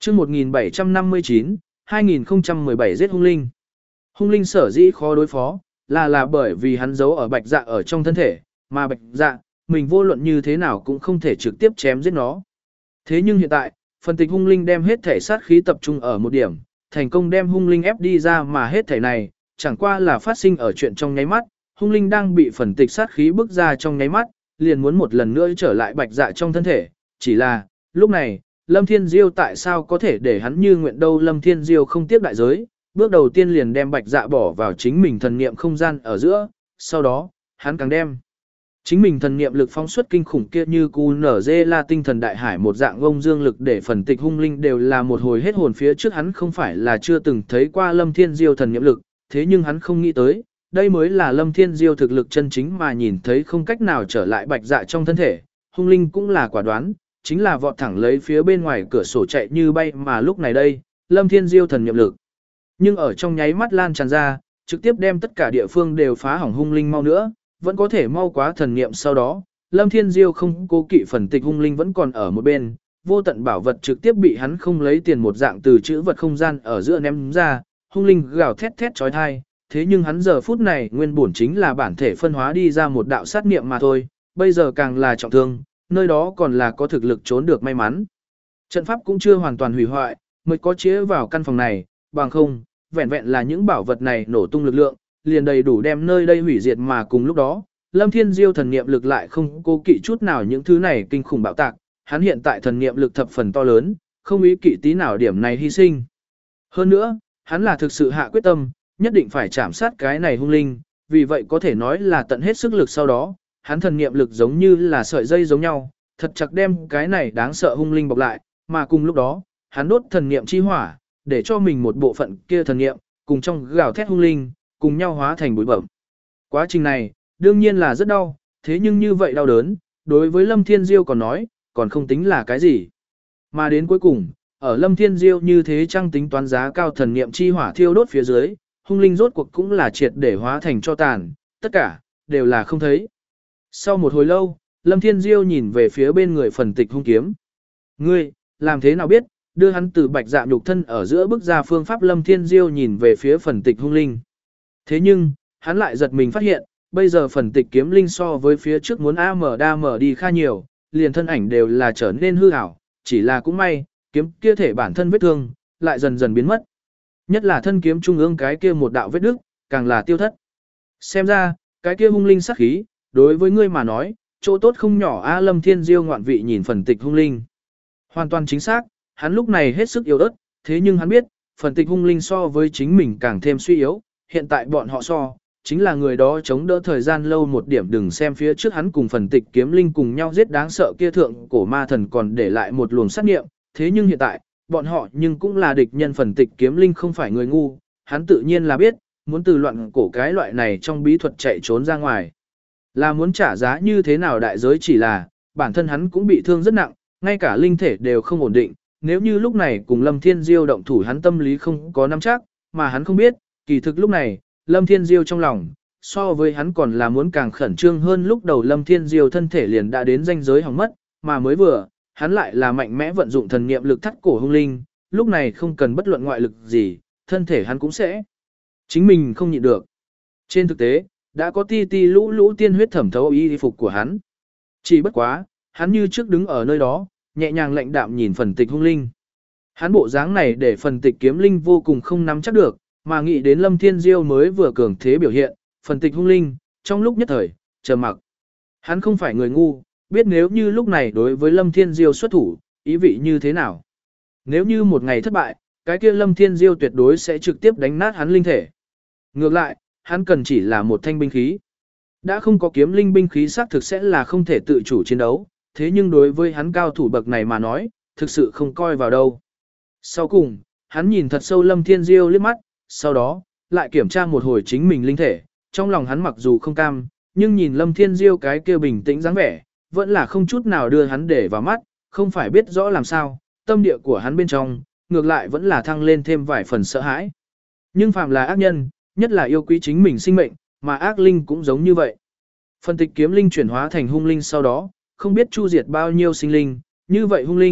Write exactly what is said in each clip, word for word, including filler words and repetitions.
chương một nghìn bảy trăm năm mươi chín, hai nghìn không trăm mười bảy giết hung linh. Hung linh sở dĩ khó đối phó, là là bởi vì hắn giấu ở bạch dạ ở trong thân thể, mà bạch dạ, mình vô luận như thế nào cũng không thể trực tiếp chém giết nó. Thế nhưng hiện tại, phần tịch hung linh đem hết thể sát khí tập trung ở một điểm, thành công đem hung linh ép đi ra mà hết thể này, chẳng qua là phát sinh ở chuyện trong nháy mắt, hung linh đang bị phần tịch sát khí bức ra trong nháy mắt, liền muốn một lần nữa trở lại bạch dạ trong thân thể, chỉ là, lúc này, Lâm Thiên Diêu tại sao có thể để hắn như nguyện đâu. Lâm Thiên Diêu không tiếc đại giới, bước đầu tiên liền đem bạch dạ bỏ vào chính mình thần niệm không gian ở giữa, sau đó, hắn càng đem chính mình thần niệm lực phóng xuất kinh khủng kia như cu nở dê la tinh thần đại hải một dạng gông dương lực để phần tịch hung linh đều là một hồi hết hồn. Phía trước hắn không phải là chưa từng thấy qua Lâm Thiên Diêu thần niệm lực, thế nhưng hắn không nghĩ tới, đây mới là Lâm Thiên Diêu thực lực chân chính mà nhìn thấy không cách nào trở lại bạch dạ trong thân thể. Hung linh cũng là quả đoán, chính là vọt thẳng lấy phía bên ngoài cửa sổ chạy như bay, mà lúc này đây, Lâm Thiên Diêu thần niệm lực nhưng ở trong nháy mắt lan tràn ra, trực tiếp đem tất cả địa phương đều phá hỏng. Hung linh mau nữa, vẫn có thể mau quá thần niệm. Sau đó, Lâm Thiên Diêu không cố kỵ phần tịch hung linh vẫn còn ở một bên, vô tận bảo vật trực tiếp bị hắn không lấy tiền một dạng từ chữ vật không gian ở giữa ném ra. Hung linh gào thét thét chói tai, thế nhưng hắn giờ phút này nguyên bổn chính là bản thể phân hóa đi ra một đạo sát niệm mà thôi, bây giờ càng là trọng thương, nơi đó còn là có thực lực trốn được may mắn. Trận pháp cũng chưa hoàn toàn hủy hoại, mới có chế vào căn phòng này, bằng không, vẹn vẹn là những bảo vật này nổ tung lực lượng, liền đầy đủ đem nơi đây hủy diệt. Mà cùng lúc đó, Lâm Thiên Diêu thần niệm lực lại không cố kỵ chút nào những thứ này kinh khủng bạo tạc, hắn hiện tại thần niệm lực thập phần to lớn, không ý kỵ tí nào điểm này hy sinh. Hơn nữa, hắn là thực sự hạ quyết tâm, nhất định phải chạm sát cái này hung linh, vì vậy có thể nói là tận hết sức lực. Sau đó, hắn thần niệm lực giống như là sợi dây giống nhau, thật chặt đem cái này đáng sợ hung linh bọc lại, mà cùng lúc đó, hắn đốt thần niệm chi hỏa, để cho mình một bộ phận kia thần niệm, cùng trong gào thét hung linh, cùng nhau hóa thành bụi bẩm. Quá trình này, đương nhiên là rất đau, thế nhưng như vậy đau đớn, đối với Lâm Thiên Diêu còn nói, còn không tính là cái gì. Mà đến cuối cùng, ở Lâm Thiên Diêu như thế trăng tính toán giá cao thần niệm chi hỏa thiêu đốt phía dưới, hung linh rốt cuộc cũng là triệt để hóa thành cho tàn, tất cả, đều là không thấy. Sau một hồi lâu, Lâm Thiên Diêu nhìn về phía bên người phần tịch hung kiếm. Ngươi, làm thế nào biết, đưa hắn từ bạch dạ nhục thân ở giữa bức ra phương pháp. Lâm Thiên Diêu nhìn về phía phần tịch hung linh. Thế nhưng, hắn lại giật mình phát hiện, bây giờ phần tịch kiếm linh so với phía trước muốn a mờ đa mở đi kha nhiều, liền thân ảnh đều là trở nên hư ảo, chỉ là cũng may, kiếm kia thể bản thân vết thương, lại dần dần biến mất. Nhất là thân kiếm trung ương cái kia một đạo vết đứt, càng là tiêu thất. Xem ra, cái kia hung linh sát khí, đối với ngươi mà nói, chỗ tốt không nhỏ a. Lâm Thiên Diêu ngoạn vị nhìn phần tịch hung linh. Hoàn toàn chính xác, hắn lúc này hết sức yếu ớt, thế nhưng hắn biết, phần tịch hung linh so với chính mình càng thêm suy yếu, hiện tại bọn họ so, chính là người đó chống đỡ thời gian lâu một điểm. Đừng xem phía trước hắn cùng phần tịch kiếm linh cùng nhau giết đáng sợ kia thượng cổ ma thần còn để lại một luồng sát nghiệm, thế nhưng hiện tại, bọn họ nhưng cũng là địch nhân. Phần tịch kiếm linh không phải người ngu, hắn tự nhiên là biết, muốn từ loạn cổ cái loại này trong bí thuật chạy trốn ra ngoài, là muốn trả giá như thế nào đại giới. Chỉ là, bản thân hắn cũng bị thương rất nặng, ngay cả linh thể đều không ổn định, nếu như lúc này cùng Lâm Thiên Diêu động thủ hắn tâm lý không có nắm chắc, mà hắn không biết, kỳ thực lúc này, Lâm Thiên Diêu trong lòng, so với hắn còn là muốn càng khẩn trương hơn. Lúc đầu Lâm Thiên Diêu thân thể liền đã đến ranh giới hỏng mất, mà mới vừa, hắn lại là mạnh mẽ vận dụng thần niệm lực thắt cổ hung linh, lúc này không cần bất luận ngoại lực gì, thân thể hắn cũng sẽ chính mình không nhịn được. Trên thực tế, đã có ti ti lũ lũ tiên huyết thẩm thấu y phục của hắn. Chỉ bất quá, hắn như trước đứng ở nơi đó, nhẹ nhàng lạnh đạm nhìn phần tịch hung linh. Hắn bộ dáng này để phần tịch kiếm linh vô cùng không nắm chắc được, mà nghĩ đến Lâm Thiên Diêu mới vừa cường thế biểu hiện, phần tịch hung linh, trong lúc nhất thời, trầm mặc. Hắn không phải người ngu, biết nếu như lúc này đối với Lâm Thiên Diêu xuất thủ, ý vị như thế nào. Nếu như một ngày thất bại, cái kia Lâm Thiên Diêu tuyệt đối sẽ trực tiếp đánh nát hắn linh thể. Ngược lại, hắn cần chỉ là một thanh binh khí. Đã không có kiếm linh binh khí xác thực sẽ là không thể tự chủ chiến đấu, thế nhưng đối với hắn cao thủ bậc này mà nói, thực sự không coi vào đâu. Sau cùng, hắn nhìn thật sâu Lâm Thiên Diêu liếc mắt, sau đó, lại kiểm tra một hồi chính mình linh thể, trong lòng hắn mặc dù không cam, nhưng nhìn Lâm Thiên Diêu cái kia bình tĩnh dáng vẻ, vẫn là không chút nào đưa hắn để vào mắt, không phải biết rõ làm sao, tâm địa của hắn bên trong, ngược lại vẫn là thăng lên thêm vài phần sợ hãi. Nhưng phàm là ác nhân, nhất là yêu quý chính mình sinh mệnh, mà ác linh cũng giống như vậy. Phân tịch kiếm linh chuyển hóa thành hung linh sau đó, không biết chu diệt bao nhiêu sinh linh, như vậy hung linh,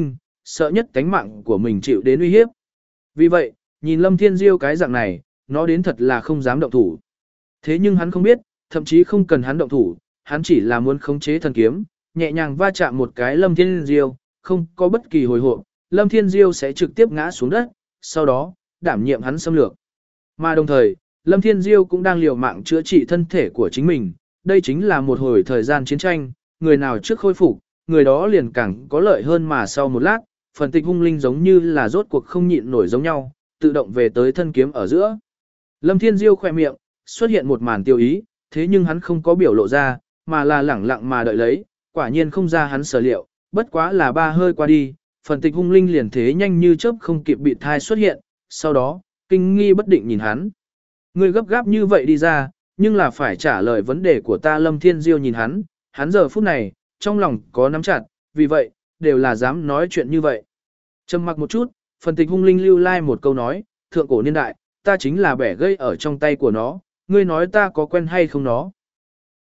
sợ nhất tánh mạng của mình chịu đến uy hiếp. Vì vậy, nhìn Lâm Thiên Diêu cái dạng này, nó đến thật là không dám động thủ. Thế nhưng hắn không biết, thậm chí không cần hắn động thủ, hắn chỉ là muốn khống chế thần kiếm, nhẹ nhàng va chạm một cái Lâm Thiên Diêu, không có bất kỳ hồi hộp, Lâm Thiên Diêu sẽ trực tiếp ngã xuống đất, sau đó, đảm nhiệm hắn xâm lược. Mà đồng thời, Lâm Thiên Diêu cũng đang liều mạng chữa trị thân thể của chính mình, đây chính là một hồi thời gian chiến tranh, người nào trước khôi phục, người đó liền càng có lợi hơn mà sau một lát, phần tịch hung linh giống như là rốt cuộc không nhịn nổi giống nhau, tự động về tới thân kiếm ở giữa. Lâm Thiên Diêu khỏe miệng, xuất hiện một màn tiêu ý, thế nhưng hắn không có biểu lộ ra, mà là lẳng lặng mà đợi lấy, quả nhiên không ra hắn sở liệu, bất quá là ba hơi qua đi, phần tịch hung linh liền thế nhanh như chớp không kịp bị thai xuất hiện, sau đó, kinh nghi bất định nhìn hắn. Ngươi gấp gáp như vậy đi ra, nhưng là phải trả lời vấn đề của ta. Lâm Thiên Diêu nhìn hắn, hắn giờ phút này, trong lòng có nắm chặt, vì vậy, đều là dám nói chuyện như vậy. Trầm mặc một chút, phần tịch hung linh lưu lai like một câu nói, thượng cổ niên đại, ta chính là bẻ gây ở trong tay của nó, ngươi nói ta có quen hay không nó.